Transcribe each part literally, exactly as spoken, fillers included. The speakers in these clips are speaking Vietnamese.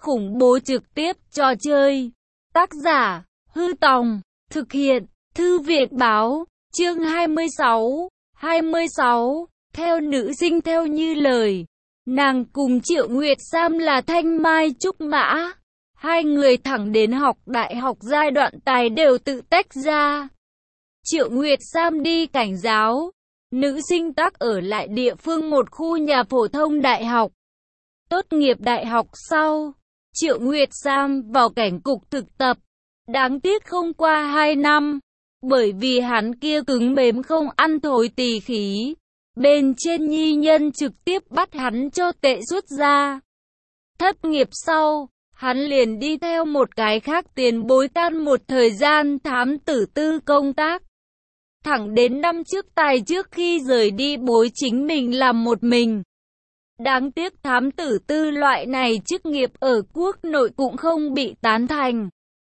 khủng bố trực tiếp trò chơi. Tác giả, Hư Tòng, thực hiện, Thư viện báo, chương hai mươi sáu, hai mươi sáu, theo nữ sinh theo như lời. Nàng cùng Triệu Nguyệt Sam là thanh mai trúc mã. Hai người thẳng đến học đại học giai đoạn tài đều tự tách ra. Triệu Nguyệt Sam đi cảnh giáo, nữ sinh tắc ở lại địa phương một khu nhà phổ thông đại học. Tốt nghiệp đại học sau, Triệu Nguyệt Sam vào cảnh cục thực tập. Đáng tiếc không qua hai năm, bởi vì hắn kia cứng mềm không ăn thối tỳ khí. Bên trên nhi nhân trực tiếp bắt hắn cho tệ xuất ra. Thất nghiệp sau, hắn liền đi theo một cái khác tiền bối tan một thời gian thám tử tư công tác. Thẳng đến năm trước tài trước khi rời đi bối chính mình làm một mình. Đáng tiếc thám tử tư loại này chức nghiệp ở quốc nội cũng không bị tán thành.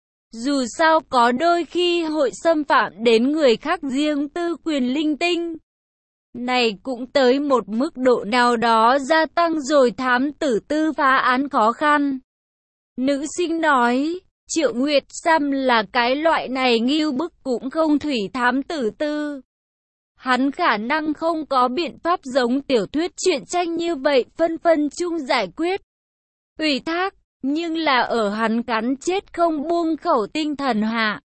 Dù sao có đôi khi hội xâm phạm đến người khác riêng tư quyền linh tinh. Này cũng tới một mức độ nào đó gia tăng rồi thám tử tư phá án khó khăn. Nữ sinh nói, Triệu Nguyệt Sam là cái loại này ngưu bức cũng không thủy thám tử tư. Hắn khả năng không có biện pháp giống tiểu thuyết truyện tranh như vậy phân phân chung giải quyết. Ủy thác, nhưng là ở hắn cắn chết không buông khẩu tinh thần hạ.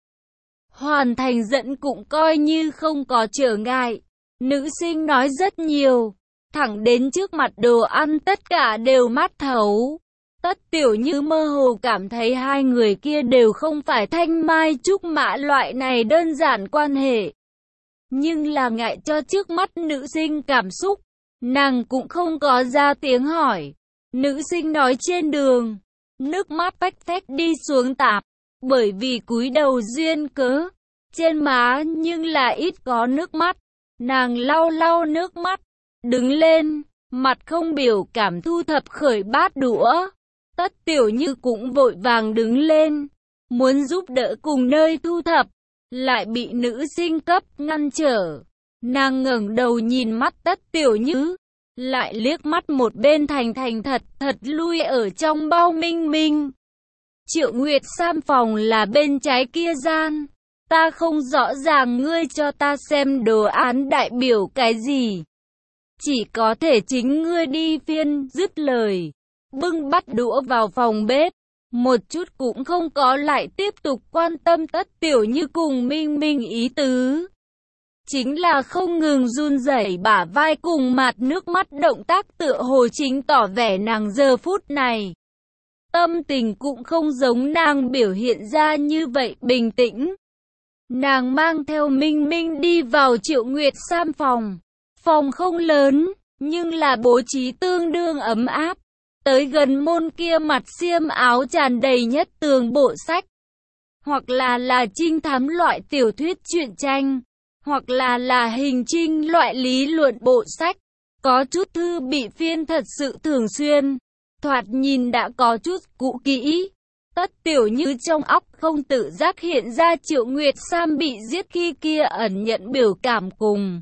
Hoàn thành dẫn cũng coi như không có trở ngại. Nữ sinh nói rất nhiều, thẳng đến trước mặt đồ ăn tất cả đều mát thấu. Tất Tiểu Như mơ hồ cảm thấy hai người kia đều không phải thanh mai trúc mã loại này đơn giản quan hệ. Nhưng là ngại cho trước mắt nữ sinh cảm xúc, nàng cũng không có ra tiếng hỏi. Nữ sinh nói trên đường, nước mắt phách phách đi xuống tạp, bởi vì cúi đầu duyên cớ, trên má nhưng là ít có nước mắt. Nàng lau lau nước mắt, đứng lên, mặt không biểu cảm thu thập khởi bát đũa. Tất Tiểu Như cũng vội vàng đứng lên, muốn giúp đỡ cùng nơi thu thập, lại bị nữ sinh cấp ngăn trở. Nàng ngẩng đầu nhìn mắt Tất Tiểu Như, lại liếc mắt một bên thành thành thật thật lui ở trong bao Minh Minh. Triệu Nguyệt Sam phòng là bên trái kia gian. Ta không rõ ràng ngươi cho ta xem đồ án đại biểu cái gì. Chỉ có thể chính ngươi đi phiên, dứt lời. Bưng bắt đũa vào phòng bếp. Một chút cũng không có lại tiếp tục quan tâm Tất Tiểu Như cùng Minh Minh ý tứ. Chính là không ngừng run rẩy bả vai cùng mặt nước mắt động tác tựa hồ chính tỏ vẻ nàng giờ phút này. Tâm tình cũng không giống nàng biểu hiện ra như vậy bình tĩnh. Nàng mang theo Minh Minh đi vào Triệu Nguyệt Sam phòng. Phòng không lớn, nhưng là bố trí tương đương ấm áp. Tới gần môn kia mặt xiêm áo tràn đầy nhất tường bộ sách. Hoặc là là trinh thám loại tiểu thuyết truyện tranh. Hoặc là là hình trinh loại lý luận bộ sách. Có chút thư bị phiên thật sự thường xuyên. Thoạt nhìn đã có chút cũ kỹ. Tất Tiểu Như trong óc không tự giác hiện ra Triệu Nguyệt Sam bị giết khi kia ẩn nhận biểu cảm cùng.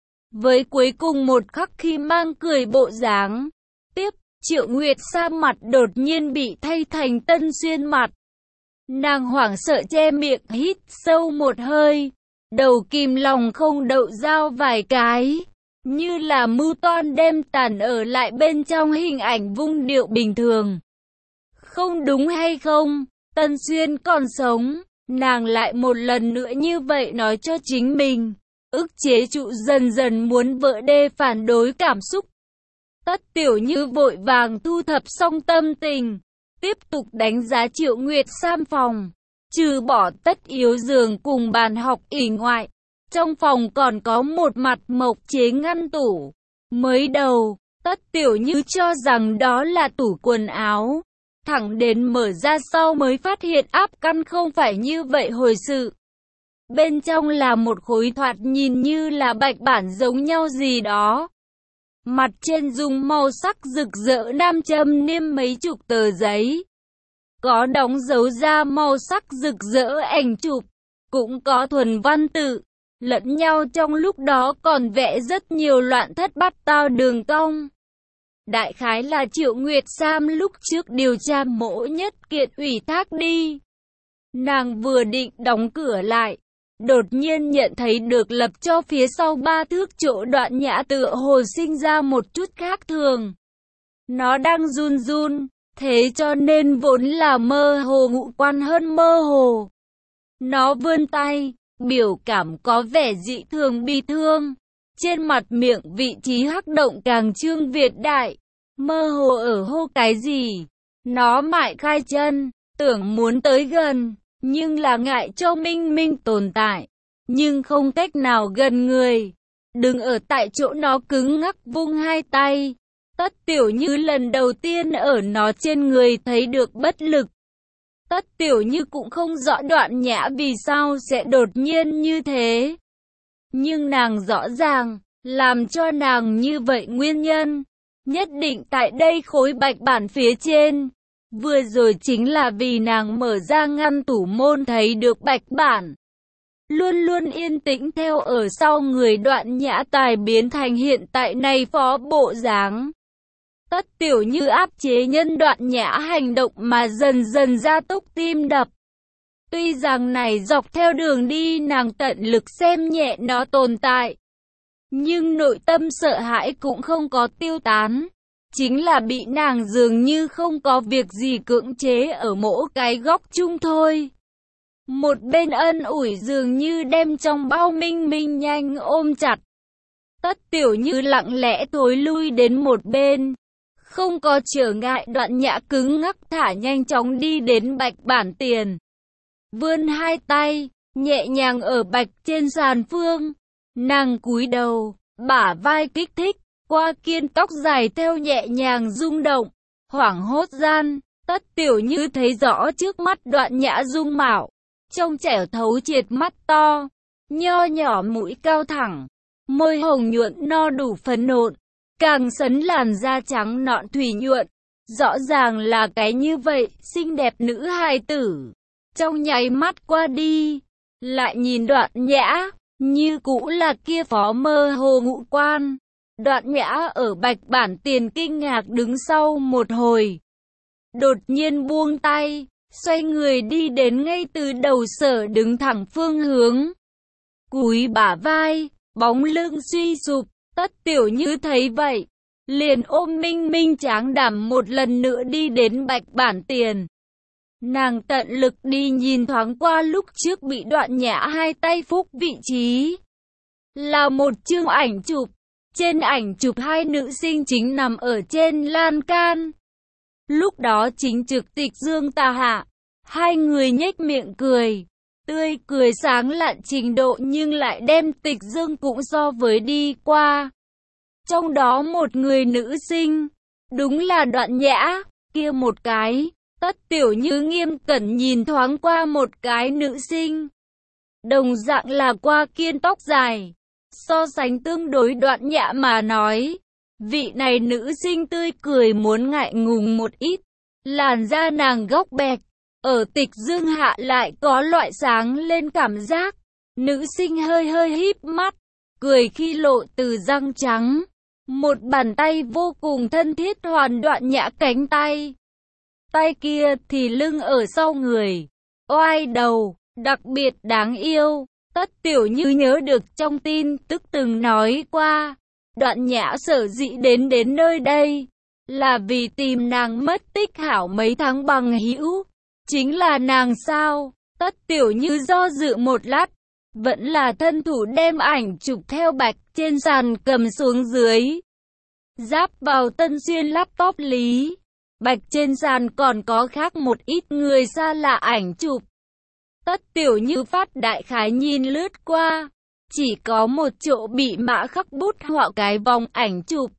Với cuối cùng một khắc khi mang cười bộ dáng. Tiếp, Triệu Nguyệt Sam mặt đột nhiên bị thay thành Tân Xuyên mặt. Nàng hoảng sợ che miệng hít sâu một hơi. Đầu kìm lòng không đậu dao vài cái. Như là mưu toan đem tàn ở lại bên trong hình ảnh vung điệu bình thường. Không đúng hay không, Tân Xuyên còn sống, nàng lại một lần nữa như vậy nói cho chính mình, ức chế trụ dần dần muốn vỡ đê phản đối cảm xúc. Tất Tiểu Như vội vàng thu thập xong tâm tình, tiếp tục đánh giá Triệu Nguyệt Sam phòng, trừ bỏ tất yếu giường cùng bàn học ỉ ngoại. Trong phòng còn có một mặt mộc chế ngăn tủ, mới đầu, Tất Tiểu Như cho rằng đó là tủ quần áo. Thẳng đến mở ra sau mới phát hiện áp căn không phải như vậy hồi sự. Bên trong là một khối thoạt nhìn như là bạch bản giống nhau gì đó. Mặt trên dùng màu sắc rực rỡ nam châm niêm mấy chục tờ giấy. Có đóng dấu ra màu sắc rực rỡ ảnh chụp, cũng có thuần văn tự. Lẫn nhau trong lúc đó còn vẽ rất nhiều loạn thất bát tao đường cong. Đại khái là Triệu Nguyệt Sam lúc trước điều tra Mỗ Nhất Kiệt ủy thác đi. Nàng vừa định đóng cửa lại, đột nhiên nhận thấy được lập cho phía sau ba thước chỗ Đoạn Nhã tựa hồ sinh ra một chút khác thường. Nó đang run run, thế cho nên vốn là mơ hồ ngũ quan hơn mơ hồ. Nó vươn tay, biểu cảm có vẻ dị thường bi thương. Trên mặt miệng vị trí hắc động càng trương việt đại, mơ hồ ở hô cái gì. Nó mại khai chân, tưởng muốn tới gần, nhưng là ngại cho Minh Minh tồn tại, nhưng không cách nào gần người. Đứng ở tại chỗ nó cứng ngắc vung hai tay. Tất Tiểu Như lần đầu tiên ở nó trên người thấy được bất lực. Tất Tiểu Như cũng không rõ Đoạn Nhã vì sao sẽ đột nhiên như thế. Nhưng nàng rõ ràng, làm cho nàng như vậy nguyên nhân, nhất định tại đây khối bạch bản phía trên. Vừa rồi chính là vì nàng mở ra ngăn tủ môn thấy được bạch bản. Luôn luôn yên tĩnh theo ở sau người Đoạn Nhã tài biến thành hiện tại này phó bộ dáng. Tất Tiểu Như áp chế nhân Đoạn Nhã hành động mà dần dần gia tốc tim đập. Tuy rằng này dọc theo đường đi nàng tận lực xem nhẹ nó tồn tại, nhưng nội tâm sợ hãi cũng không có tiêu tán. Chính là bị nàng dường như không có việc gì cưỡng chế ở mỗi cái góc chung thôi. Một bên ân ủi dường như đem trong bao Minh Minh nhanh ôm chặt. Tất Tiểu Như lặng lẽ thối lui đến một bên. Không có trở ngại Đoạn Nhã cứng ngắc thả nhanh chóng đi đến bạch bản tiền. Vươn hai tay, nhẹ nhàng ở bạch trên sàn phương. Nàng cúi đầu, bả vai kích thích, qua kiên tóc dài theo nhẹ nhàng rung động. Hoảng hốt gian, Tất Tiểu Như thấy rõ trước mắt Đoạn Nhã dung mạo. Trong trẻo thấu triệt mắt to, nho nhỏ mũi cao thẳng, môi hồng nhuận no đủ phấn nộn. Càng sấn làn da trắng nõn thủy nhuận, rõ ràng là cái như vậy, xinh đẹp nữ hài tử. Trong nháy mắt qua đi, lại nhìn Đoạn Nhã, như cũ là kia phó mơ hồ ngũ quan. Đoạn Nhã ở bạch bản tiền kinh ngạc đứng sau một hồi. Đột nhiên buông tay, xoay người đi đến ngay từ đầu sở đứng thẳng phương hướng. Cúi bả vai, bóng lưng suy sụp. Tất Tiểu Như thấy vậy, liền ôm Minh Minh tráng đảm một lần nữa đi đến bạch bản tiền. Nàng tận lực đi nhìn thoáng qua lúc trước bị Đoạn Nhã hai tay phúc vị trí. Là một chương ảnh chụp, trên ảnh chụp hai nữ sinh chính nằm ở trên lan can. Lúc đó chính trực Tịch Dương tà hạ, hai người nhếch miệng cười. Tươi cười sáng lạn trình độ nhưng lại đem Tịch Dương cũng so với đi qua. Trong đó một người nữ sinh, đúng là Đoạn Nhã, kia một cái. Tất Tiểu Như nghiêm cẩn nhìn thoáng qua một cái nữ sinh. Đồng dạng là qua kiên tóc dài. So sánh tương đối Đoạn Nhã mà nói, vị này nữ sinh tươi cười muốn ngại ngùng một ít. Làn da nàng góc bẹt, ở Tịch Dương hạ lại có loại sáng lên cảm giác. Nữ sinh hơi hơi híp mắt, cười khi lộ từ răng trắng. Một bàn tay vô cùng thân thiết hoàn Đoạn Nhã cánh tay. Tay kia thì lưng ở sau người, oai đầu, đặc biệt đáng yêu. Tất Tiểu Như nhớ được trong tin tức từng nói qua, Đoạn Nhã sở dĩ đến đến nơi đây, là vì tìm nàng mất tích hảo mấy tháng bằng hữu. Chính là nàng sao? Tất Tiểu Như do dự một lát, vẫn là thân thủ đem ảnh chụp theo bạch trên sàn cầm xuống dưới. Giáp vào Tân Xuyên laptop lý. Bạch trên sàn còn có khác một ít người xa lạ ảnh chụp. Tất Tiểu Như phát đại khái nhìn lướt qua. Chỉ có một chỗ bị mã khắc bút họa cái vòng ảnh chụp.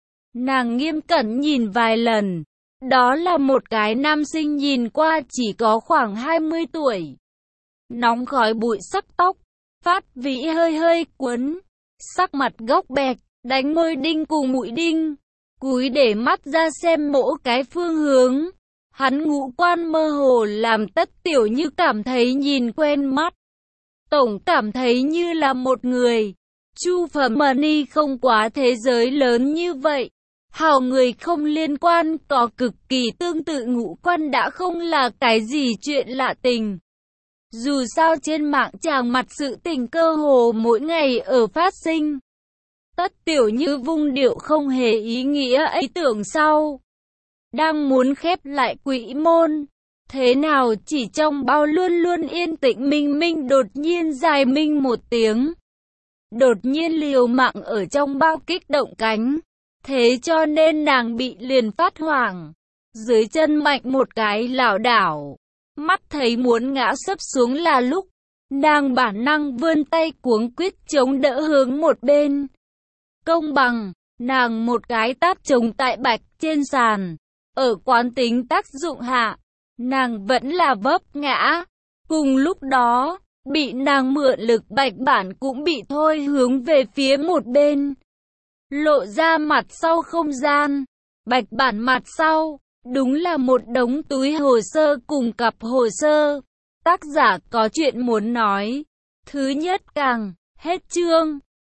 Nàng nghiêm cẩn nhìn vài lần. Đó là một cái nam sinh nhìn qua chỉ có khoảng hai mươi tuổi. Nóng khói bụi sắc tóc. Phát vĩ hơi hơi quấn. Sắc mặt góc bẹt, đánh môi đinh cùng mũi đinh. Cúi để mắt ra xem mỗi cái phương hướng. Hắn ngũ quan mơ hồ làm Tất Tiểu Như cảm thấy nhìn quen mắt. Tổng cảm thấy như là một người. Chu Phẩm Mani không quá thế giới lớn như vậy. hào người không liên quan, có cực kỳ tương tự ngũ quan đã không là cái gì chuyện lạ tình. Dù sao trên mạng tràng mặt sự tình cơ hồ mỗi ngày ở phát sinh. Tất Tiểu Như vung điệu không hề ý nghĩa ấy tưởng sau. Đang muốn khép lại quỹ môn. Thế nào chỉ trong bao luôn luôn yên tĩnh minh minh đột nhiên dài minh một tiếng. Đột nhiên liều mạng ở trong bao kích động cánh. Thế cho nên nàng bị liền phát hoảng. Dưới chân mạnh một cái lảo đảo. Mắt thấy muốn ngã sấp xuống là lúc. Nàng bản năng vươn tay cuống quýt chống đỡ hướng một bên. Công bằng, nàng một cái tát chống tại bạch trên sàn. Ở quán tính tác dụng hạ, nàng vẫn là vấp ngã. Cùng lúc đó, bị nàng mượn lực bạch bản cũng bị thôi hướng về phía một bên. Lộ ra mặt sau không gian. Bạch bản mặt sau, đúng là một đống túi hồ sơ cùng cặp hồ sơ. Tác giả có chuyện muốn nói. Thứ nhất càng, hết chương.